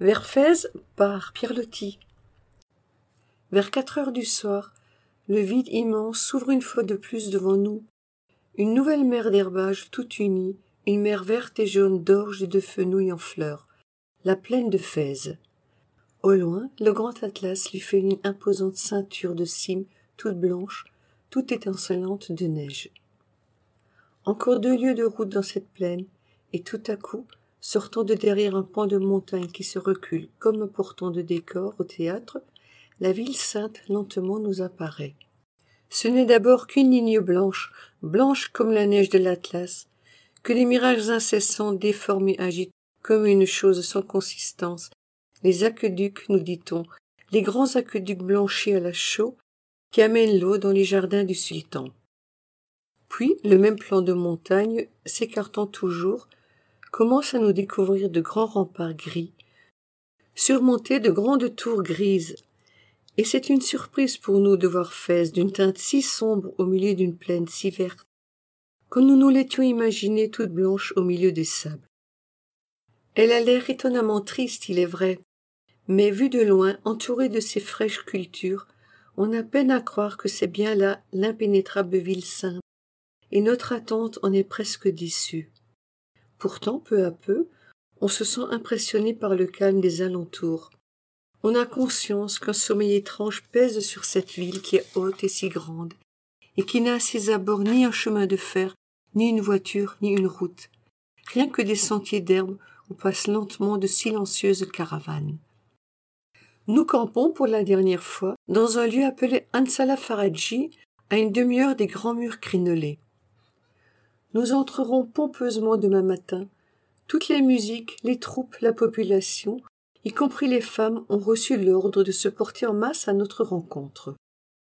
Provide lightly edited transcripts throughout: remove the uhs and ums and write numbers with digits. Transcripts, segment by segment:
Vers Fès par Pierre Loti. Vers 4 heures du soir, le vide immense s'ouvre une fois de plus devant nous. Une nouvelle mer d'herbages toute unie, une mer verte et jaune d'orge et de fenouil en fleurs, la plaine de Fès. Au loin, le grand Atlas lui fait une imposante ceinture de cimes toutes blanches, toute étincelante de neige. Encore 2 lieues de route dans cette plaine, et tout à coup, sortant de derrière un pan de montagne qui se recule comme un portant de décor au théâtre, la ville sainte lentement nous apparaît. Ce n'est d'abord qu'une ligne blanche, blanche comme la neige de l'Atlas, que les mirages incessants déforment et agitent comme une chose sans consistance. Les aqueducs, nous dit-on, les grands aqueducs blanchis à la chaux qui amènent l'eau dans les jardins du sultan. Puis, le même plan de montagne, s'écartant toujours, commence à nous découvrir de grands remparts gris, surmontés de grandes tours grises. Et c'est une surprise pour nous de voir Fès d'une teinte si sombre au milieu d'une plaine si verte, que nous nous l'étions imaginée toute blanche au milieu des sables. Elle a l'air étonnamment triste, il est vrai, mais vue de loin, entourée de ces fraîches cultures, on a peine à croire que c'est bien là l'impénétrable ville sainte, et notre attente en est presque déçue. Pourtant, peu à peu, on se sent impressionné par le calme des alentours. On a conscience qu'un sommeil étrange pèse sur cette ville qui est haute et si grande, et qui n'a à ses abords ni un chemin de fer, ni une voiture, ni une route, rien que des sentiers d'herbe où passent lentement de silencieuses caravanes. Nous campons pour la dernière fois dans un lieu appelé Ansala Faradji, à une demi-heure des grands murs crénelés. Nous entrerons pompeusement demain matin. Toutes les musiques, les troupes, la population, y compris les femmes, ont reçu l'ordre de se porter en masse à notre rencontre.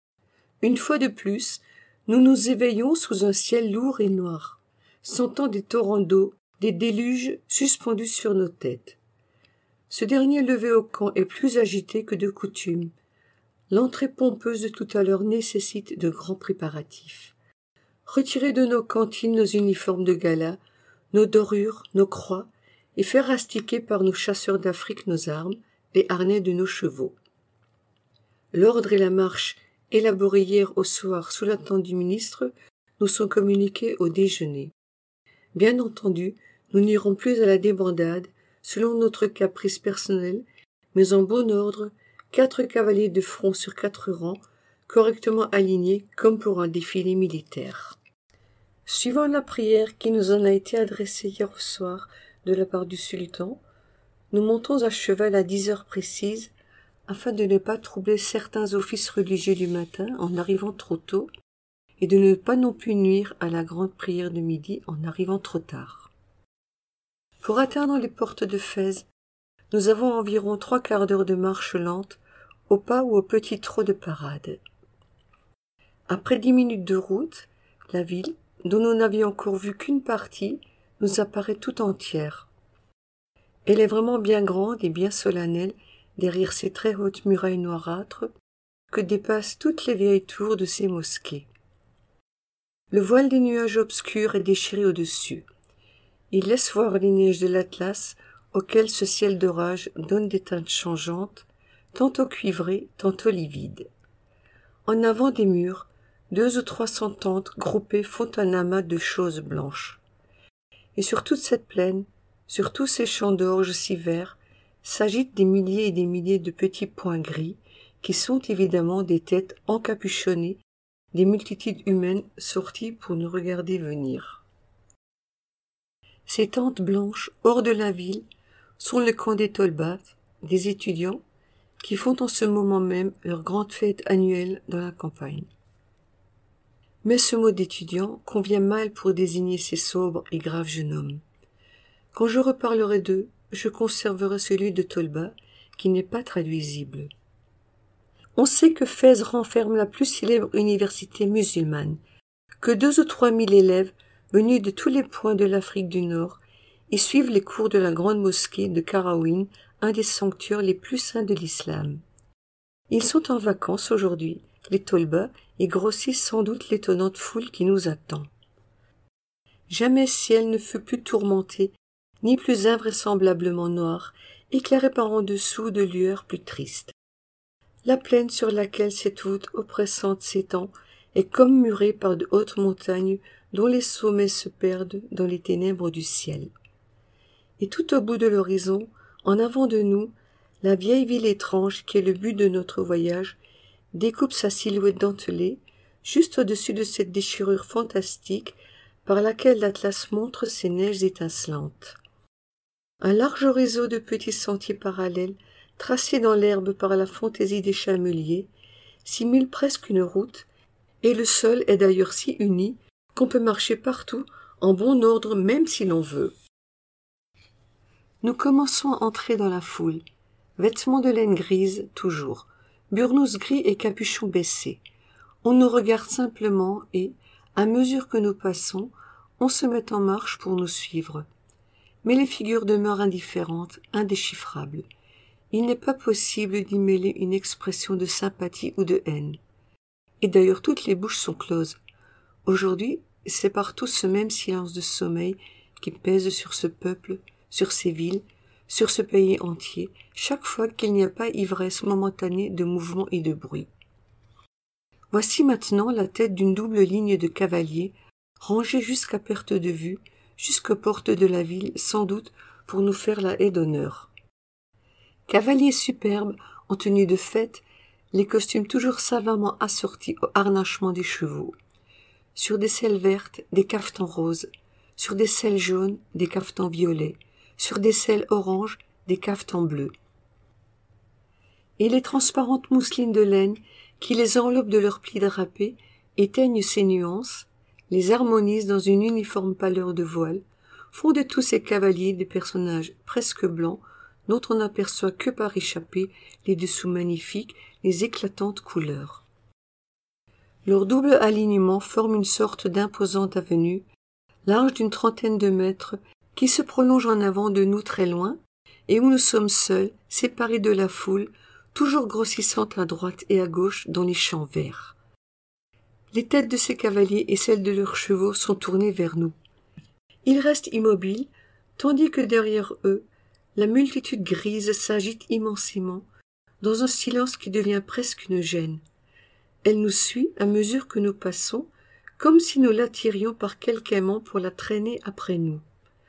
Une fois de plus, nous nous éveillons sous un ciel lourd et noir, sentant des torrents d'eau, des déluges suspendus sur nos têtes. Ce dernier lever au camp est plus agité que de coutume. L'entrée pompeuse de tout à l'heure nécessite de grands préparatifs. Retirer de nos cantines nos uniformes de gala, nos dorures, nos croix, et faire astiquer par nos chasseurs d'Afrique nos armes, les harnais de nos chevaux. L'ordre et la marche, élaborés hier au soir sous la tente du ministre, nous sont communiqués au déjeuner. Bien entendu, nous n'irons plus à la débandade, selon notre caprice personnel, mais en bon ordre, 4 cavaliers de front sur 4 rangs, correctement alignés comme pour un défilé militaire. Suivant la prière qui nous en a été adressée hier au soir de la part du sultan, nous montons à cheval à 10 heures précises, afin de ne pas troubler certains offices religieux du matin en arrivant trop tôt, et de ne pas non plus nuire à la grande prière de midi en arrivant trop tard. Pour atteindre les portes de Fès, nous avons environ 3/4 d'heure de marche lente, au pas ou au petit trot de parade. Après 10 minutes de route, la ville, dont nous n'avions encore vu qu'une partie, nous apparaît tout entière. Elle est vraiment bien grande et bien solennelle derrière ces très hautes murailles noirâtres que dépassent toutes les vieilles tours de ces mosquées. Le voile des nuages obscurs est déchiré au-dessus. Il laisse voir les neiges de l'Atlas auxquelles ce ciel d'orage donne des teintes changeantes, tantôt cuivrées, tantôt livides. En avant des murs, 200 ou 300 tentes groupées font un amas de choses blanches. Et sur toute cette plaine, sur tous ces champs d'orge si verts, s'agitent des milliers et des milliers de petits points gris, qui sont évidemment des têtes encapuchonnées, des multitudes humaines sorties pour nous regarder venir. Ces tentes blanches, hors de la ville, sont le camp des Tolbas, des étudiants, qui font en ce moment même leur grande fête annuelle dans la campagne. Mais ce mot d'étudiant convient mal pour désigner ces sobres et graves jeunes hommes. Quand je reparlerai d'eux, je conserverai celui de Tolba, qui n'est pas traduisible. On sait que Fès renferme la plus célèbre université musulmane, que 2 ou 3 000 élèves, venus de tous les points de l'Afrique du Nord, y suivent les cours de la grande mosquée de Karaouin, un des sanctuaires les plus saints de l'islam. Ils sont en vacances aujourd'hui, les Tolbas, et grossissent sans doute l'étonnante foule qui nous attend. Jamais ciel ne fut plus tourmenté, ni plus invraisemblablement noir, éclairée par en dessous de lueurs plus tristes. La plaine sur laquelle cette voûte oppressante s'étend est comme murée par de hautes montagnes dont les sommets se perdent dans les ténèbres du ciel. Et tout au bout de l'horizon, en avant de nous, la vieille ville étrange qui est le but de notre voyage découpe sa silhouette dentelée juste au-dessus de cette déchirure fantastique par laquelle l'Atlas montre ses neiges étincelantes. Un large réseau de petits sentiers parallèles, tracés dans l'herbe par la fantaisie des chameliers, simule presque une route, et le sol est d'ailleurs si uni qu'on peut marcher partout en bon ordre même si l'on veut. Nous commençons à entrer dans la foule, vêtements de laine grise toujours, burnous gris et capuchons baissés. On nous regarde simplement et, à mesure que nous passons, on se met en marche pour nous suivre. Mais les figures demeurent indifférentes, indéchiffrables. Il n'est pas possible d'y mêler une expression de sympathie ou de haine. Et d'ailleurs toutes les bouches sont closes. Aujourd'hui, c'est partout ce même silence de sommeil qui pèse sur ce peuple, sur ces villes, sur ce pays entier, chaque fois qu'il n'y a pas ivresse momentanée de mouvement et de bruit. Voici maintenant la tête d'une double ligne de cavaliers, rangés jusqu'à perte de vue, jusqu'aux portes de la ville, sans doute pour nous faire la haie d'honneur. Cavaliers superbes, en tenue de fête, les costumes toujours savamment assortis au harnachement des chevaux. Sur des selles vertes, des cafetans roses, sur des selles jaunes, des cafetans violets, sur des selles oranges, des cafetans bleus. Et les transparentes mousselines de laine qui les enveloppent de leurs plis drapés éteignent ces nuances, les harmonisent dans une uniforme pâleur de voile, font de tous ces cavaliers des personnages presque blancs dont on n'aperçoit que par échappées les dessous magnifiques, les éclatantes couleurs. Leur double alignement forme une sorte d'imposante avenue, large d'une trentaine de mètres, qui se prolonge en avant de nous très loin, et où nous sommes seuls, séparés de la foule, toujours grossissante à droite et à gauche dans les champs verts. Les têtes de ces cavaliers et celles de leurs chevaux sont tournées vers nous. Ils restent immobiles, tandis que derrière eux, la multitude grise s'agite immensément, dans un silence qui devient presque une gêne. Elle nous suit à mesure que nous passons, comme si nous l'attirions par quelque aimant pour la traîner après nous.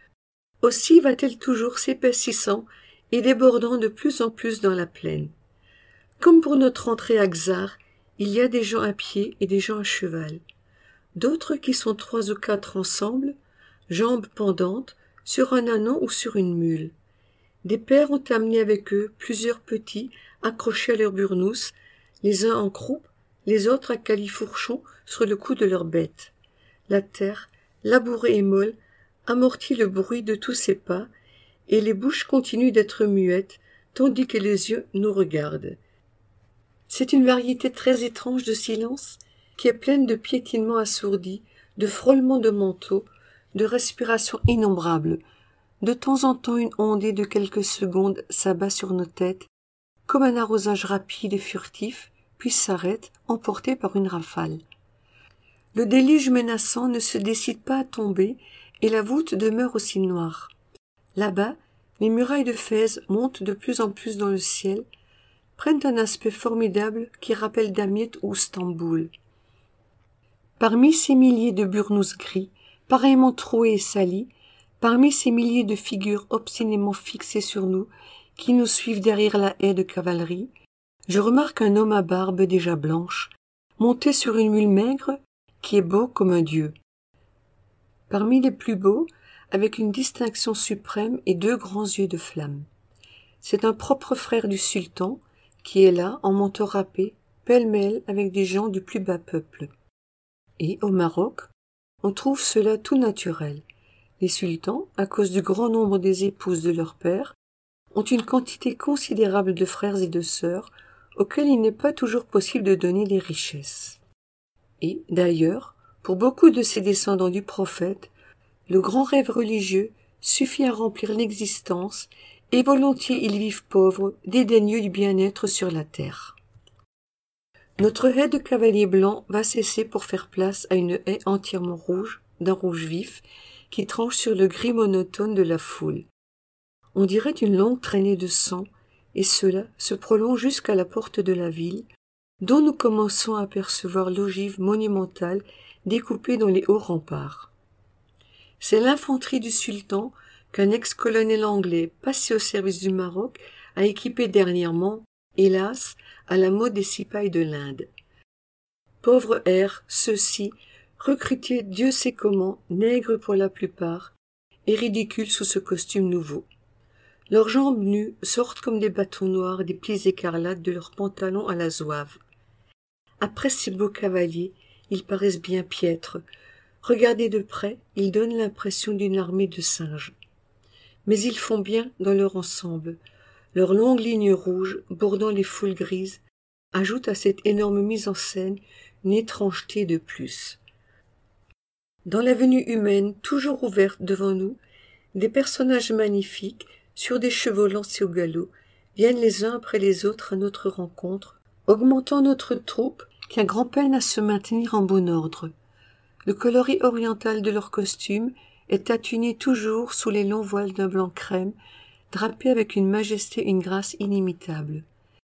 Aussi va-t-elle toujours s'épaississant et débordant de plus en plus dans la plaine. Comme pour notre entrée à Xar, il y a des gens à pied et des gens à cheval. D'autres qui sont 3 ou 4 ensemble, jambes pendantes, sur un ânon ou sur une mule. Des pères ont amené avec eux plusieurs petits accrochés à leurs burnous, les uns en croupe, les autres à califourchon sur le cou de leur bête. La terre, labourée et molle, amortit le bruit de tous ces pas, et les bouches continuent d'être muettes, tandis que les yeux nous regardent. C'est une variété très étrange de silence, qui est pleine de piétinements assourdis, de frôlements de manteaux, de respirations innombrables. De temps en temps, une ondée de quelques secondes s'abat sur nos têtes, comme un arrosage rapide et furtif, puis s'arrête, emporté par une rafale. Le déluge menaçant ne se décide pas à tomber, et la voûte demeure aussi noire. Là-bas, les murailles de Fès montent de plus en plus dans le ciel, prennent un aspect formidable qui rappelle Damiette ou Stamboul. Parmi ces milliers de burnous gris, pareillement troués et salis, parmi ces milliers de figures obstinément fixées sur nous, qui nous suivent derrière la haie de cavalerie, je remarque un homme à barbe déjà blanche, monté sur une mule maigre, qui est beau comme un dieu. Parmi les plus beaux, avec une distinction suprême et 2 grands yeux de flamme. C'est un propre frère du sultan, qui est là, en manteau râpé, pêle-mêle avec des gens du plus bas peuple. Et, au Maroc, on trouve cela tout naturel. Les sultans, à cause du grand nombre des épouses de leur père, ont une quantité considérable de frères et de sœurs, auxquels il n'est pas toujours possible de donner des richesses. Et, d'ailleurs, pour beaucoup de ces descendants du prophète, le grand rêve religieux suffit à remplir l'existence, et volontiers ils vivent pauvres, dédaigneux du bien-être sur la terre. Notre haie de cavaliers blancs va cesser pour faire place à une haie entièrement rouge, d'un rouge vif, qui tranche sur le gris monotone de la foule. On dirait une longue traînée de sang, et cela se prolonge jusqu'à la porte de la ville, dont nous commençons à apercevoir l'ogive monumentale découpée dans les hauts remparts. C'est l'infanterie du sultan qu'un ex-colonel anglais passé au service du Maroc a équipé dernièrement, hélas, à la mode des cipayes de l'Inde. Pauvres airs, ceux-ci, recrutés Dieu sait comment, nègres pour la plupart, et ridicules sous ce costume nouveau. Leurs jambes nues sortent comme des bâtons noirs des plis écarlates de leurs pantalons à la zouave. Après ces beaux cavaliers, ils paraissent bien piètres. Regardés de près, ils donnent l'impression d'une armée de singes. Mais ils font bien dans leur ensemble. Leurs longues lignes rouges, bordant les foules grises, ajoutent à cette énorme mise en scène une étrangeté de plus. Dans l'avenue humaine, toujours ouverte devant nous, des personnages magnifiques, sur des chevaux lancés au galop, viennent les uns après les autres à notre rencontre, augmentant notre troupe qui a grand-peine à se maintenir en bon ordre. Le coloris oriental de leurs costumes est tâtonné toujours sous les longs voiles d'un blanc crème, drapé avec une majesté et une grâce inimitables.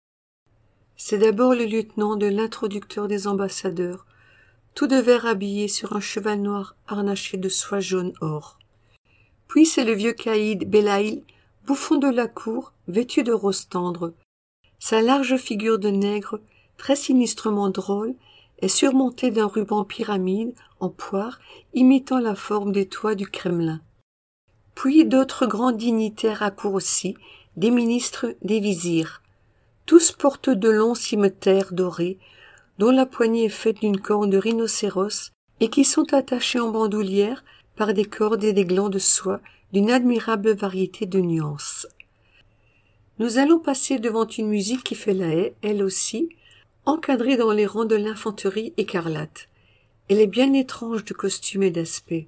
C'est d'abord le lieutenant de l'introducteur des ambassadeurs, tout de vert habillé sur un cheval noir harnaché de soie jaune or. Puis c'est le vieux caïd Belaïl, bouffon de la cour, vêtu de rose tendre. Sa large figure de nègre, très sinistrement drôle, est surmontée d'un ruban pyramide en poire imitant la forme des toits du Kremlin. Puis d'autres grands dignitaires accourent aussi, des ministres, des vizirs. Tous portent de longs cimetères dorés, dont la poignée est faite d'une corne de rhinocéros et qui sont attachés en bandoulière par des cordes et des glands de soie d'une admirable variété de nuances. Nous allons passer devant une musique qui fait la haie, elle aussi, encadrée dans les rangs de l'infanterie écarlate. Elle est bien étrange de costume et d'aspect.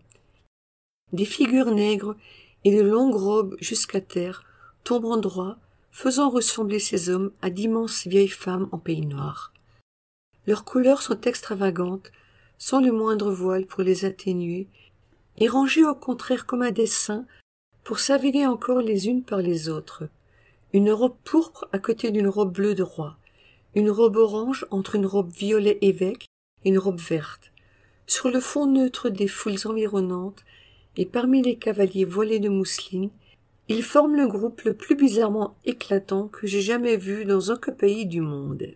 Des figures nègres et de longues robes jusqu'à terre tombent en droit, faisant ressembler ces hommes à d'immenses vieilles femmes en peignoir. Leurs couleurs sont extravagantes, sans le moindre voile pour les atténuer, et rangées au contraire comme un dessin pour s'aviler encore les unes par les autres. Une robe pourpre à côté d'une robe bleue de roi, une robe orange entre une robe violet évêque et une robe verte. Sur le fond neutre des foules environnantes, et parmi les cavaliers voilés de mousseline, ils forment le groupe le plus bizarrement éclatant que j'ai jamais vu dans aucun pays du monde.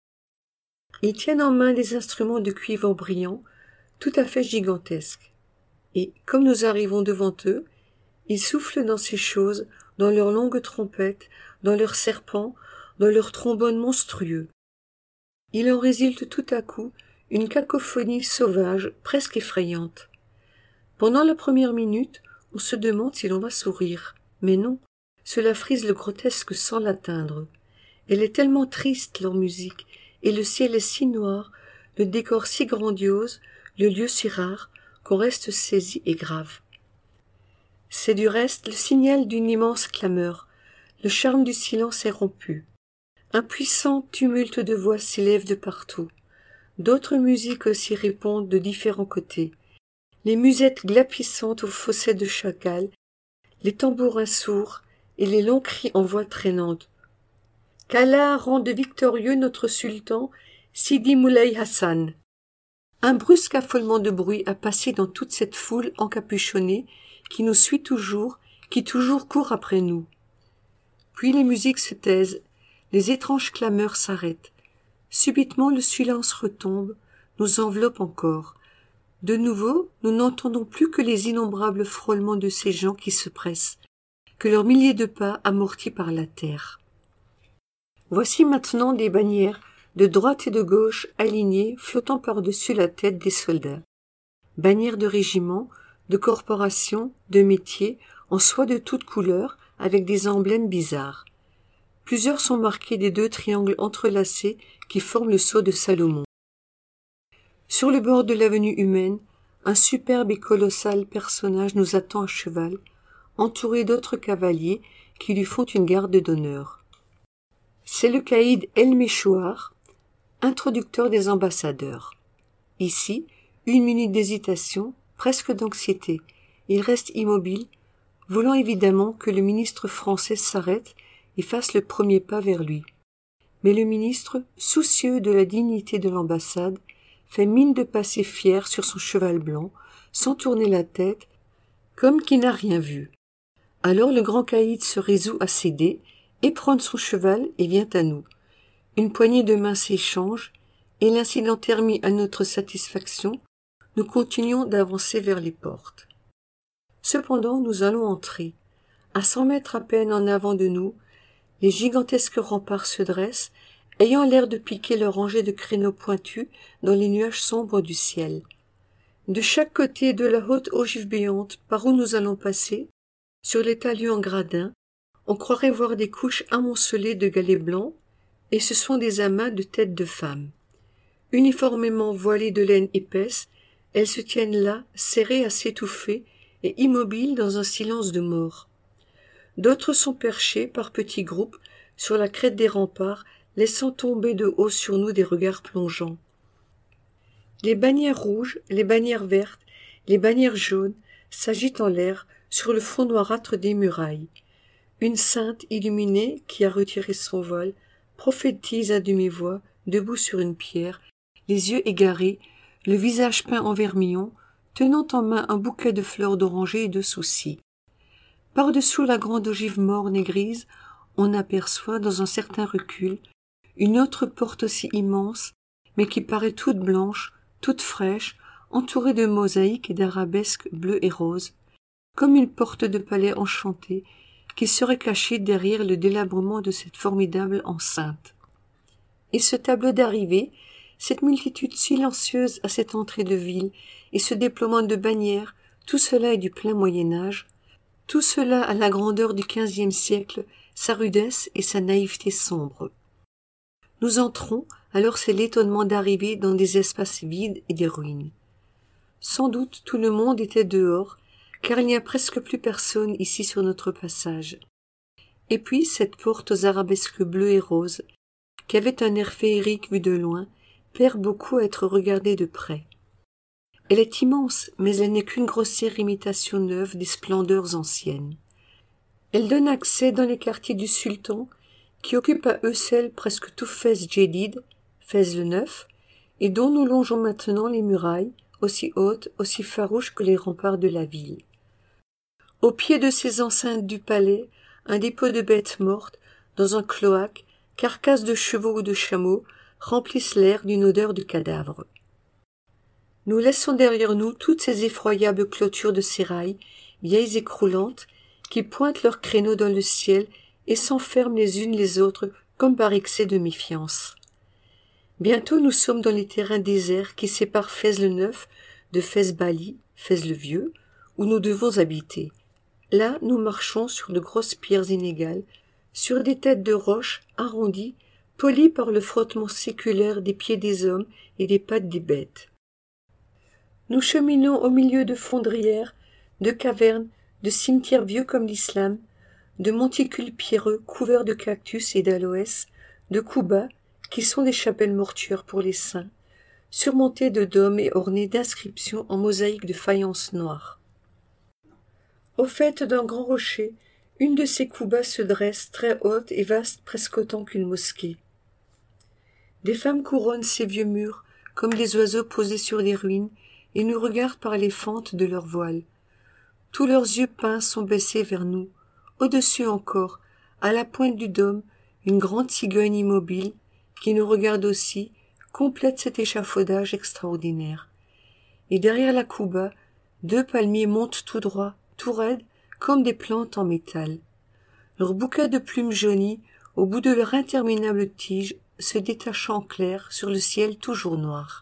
Ils tiennent en main des instruments de cuivre brillant, tout à fait gigantesques. Et, comme nous arrivons devant eux, ils soufflent dans ces choses, dans leurs longues trompettes, dans leurs serpents, dans leurs trombones monstrueux. Il en résulte tout à coup une cacophonie sauvage, presque effrayante. Pendant la première minute, on se demande si l'on va sourire. Mais non, cela frise le grotesque sans l'atteindre. Elle est tellement triste, leur musique, et le ciel est si noir, le décor si grandiose, le lieu si rare, qu'on reste saisi et grave. C'est du reste le signal d'une immense clameur. Le charme du silence est rompu. Un puissant tumulte de voix s'élève de partout. D'autres musiques s'y répondent de différents côtés. Les musettes glapissantes au fausset de chacal, les tambourins sourds et les longs cris en voix traînante. Qu'Allah rende victorieux notre sultan, Sidi Moulay Hassan. Un brusque affolement de bruit a passé dans toute cette foule encapuchonnée qui nous suit toujours, qui toujours court après nous. Puis les musiques se taisent, les étranges clameurs s'arrêtent. Subitement le silence retombe, nous enveloppe encore. De nouveau, nous n'entendons plus que les innombrables frôlements de ces gens qui se pressent, que leurs milliers de pas amortis par la terre. Voici maintenant des bannières de droite et de gauche alignées flottant par-dessus la tête des soldats. Bannières de régiments, de corporations, de métiers, en soie de toutes couleurs, avec des emblèmes bizarres. Plusieurs sont marqués des 2 triangles entrelacés qui forment le sceau de Salomon. Sur le bord de l'avenue humaine, un superbe et colossal personnage nous attend à cheval, entouré d'autres cavaliers qui lui font une garde d'honneur. C'est le caïd El-Méchouar, introducteur des ambassadeurs. Ici, 1 minute d'hésitation, presque d'anxiété. Il reste immobile, voulant évidemment que le ministre français s'arrête et fasse le premier pas vers lui. Mais le ministre, soucieux de la dignité de l'ambassade, fait mine de passer fier sur son cheval blanc, sans tourner la tête, comme qui n'a rien vu. Alors le grand caïd se résout à céder, éprendre son cheval et vient à nous. Une poignée de mains s'échange, et l'incident terminé à notre satisfaction, nous continuons d'avancer vers les portes. Cependant, nous allons entrer. À 100 mètres à peine en avant de nous, les gigantesques remparts se dressent, ayant l'air de piquer leur rangée de créneaux pointus dans les nuages sombres du ciel. De chaque côté de la haute ogive béante par où nous allons passer, sur les talus en gradin, on croirait voir des couches amoncelées de galets blancs, et ce sont des amas de têtes de femmes. Uniformément voilées de laine épaisse, elles se tiennent là, serrées à s'étouffer et immobiles dans un silence de mort. D'autres sont perchées par petits groupes sur la crête des remparts, laissant tomber de haut sur nous des regards plongeants. Les bannières rouges, les bannières vertes, les bannières jaunes s'agitent en l'air sur le fond noirâtre des murailles. Une sainte illuminée qui a retiré son voile prophétise à demi-voix, debout sur une pierre, les yeux égarés, le visage peint en vermillon, tenant en main un bouquet de fleurs d'oranger et de soucis. Par-dessous la grande ogive morne et grise, on aperçoit, dans un certain recul, une autre porte aussi immense, mais qui paraît toute blanche, toute fraîche, entourée de mosaïques et d'arabesques bleues et roses, comme une porte de palais enchanté qui serait cachée derrière le délabrement de cette formidable enceinte. Et ce tableau d'arrivée, cette multitude silencieuse à cette entrée de ville, et ce déploiement de bannières, tout cela est du plein Moyen-Âge, tout cela à la grandeur du XVe siècle, sa rudesse et sa naïveté sombre. Nous entrons, alors c'est l'étonnement d'arriver dans des espaces vides et des ruines. Sans doute tout le monde était dehors, car il n'y a presque plus personne ici sur notre passage. Et puis cette porte aux arabesques bleues et roses, qui avait un air féerique vu de loin, perd beaucoup à être regardée de près. Elle est immense, mais elle n'est qu'une grossière imitation neuve des splendeurs anciennes. Elle donne accès dans les quartiers du sultan, qui occupent à eux seuls presque tout Fès Djedid, Fès le Neuf, et dont nous longeons maintenant les murailles, aussi hautes, aussi farouches que les remparts de la ville. Au pied de ces enceintes du palais, un dépôt de bêtes mortes, dans un cloaque, carcasses de chevaux ou de chameaux, remplissent l'air d'une odeur de cadavre. Nous laissons derrière nous toutes ces effroyables clôtures de sérail, vieilles et croulantes, qui pointent leurs créneaux dans le ciel et s'enferment les unes les autres comme par excès de méfiance. Bientôt nous sommes dans les terrains déserts qui séparent Fès le Neuf de Fès Bali, Fès le Vieux, où nous devons habiter. Là, nous marchons sur de grosses pierres inégales, sur des têtes de roches arrondies, polies par le frottement séculaire des pieds des hommes et des pattes des bêtes. Nous cheminons au milieu de fondrières, de cavernes, de cimetières vieux comme l'islam, de monticules pierreux couverts de cactus et d'aloès, de koubas, qui sont des chapelles mortuaires pour les saints, surmontées de dômes et ornées d'inscriptions en mosaïque de faïence noire. Au faîte d'un grand rocher, une de ces koubas se dresse, très haute et vaste presque autant qu'une mosquée. Des femmes couronnent ces vieux murs, comme des oiseaux posés sur des ruines, et nous regardent par les fentes de leurs voiles. Tous leurs yeux peints sont baissés vers nous. Au-dessus encore, à la pointe du dôme, une grande cigogne immobile, qui nous regarde aussi, complète cet échafaudage extraordinaire. Et derrière la kouba, 2 palmiers montent tout droit, tout raides, comme des plantes en métal. Leurs bouquets de plumes jaunies, au bout de leur interminable tige, se détachant en clair sur le ciel toujours noir.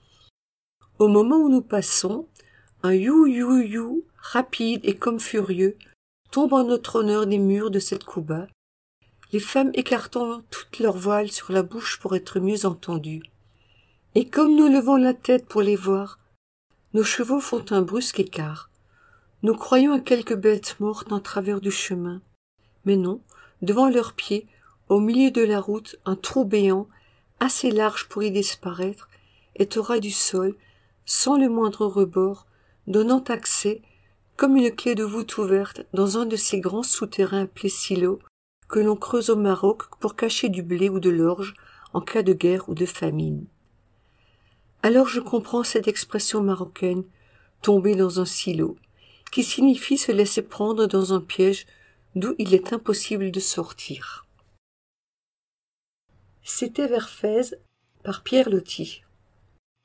Au moment où nous passons, un you-you-you, rapide et comme furieux, tombe en notre honneur des murs de cette kouba, les femmes écartant toutes leurs voiles sur la bouche pour être mieux entendues. Et comme nous levons la tête pour les voir, nos chevaux font un brusque écart. Nous croyons à quelques bêtes mortes en travers du chemin. Mais non, devant leurs pieds, au milieu de la route, un trou béant, assez large pour y disparaître, est au ras du sol, sans le moindre rebord, donnant accès, comme une clé de voûte ouverte dans un de ces grands souterrains appelés silos que l'on creuse au Maroc pour cacher du blé ou de l'orge en cas de guerre ou de famine. Alors je comprends cette expression marocaine « tomber dans un silo », qui signifie se laisser prendre dans un piège d'où il est impossible de sortir. C'était vers Fès par Pierre Loti.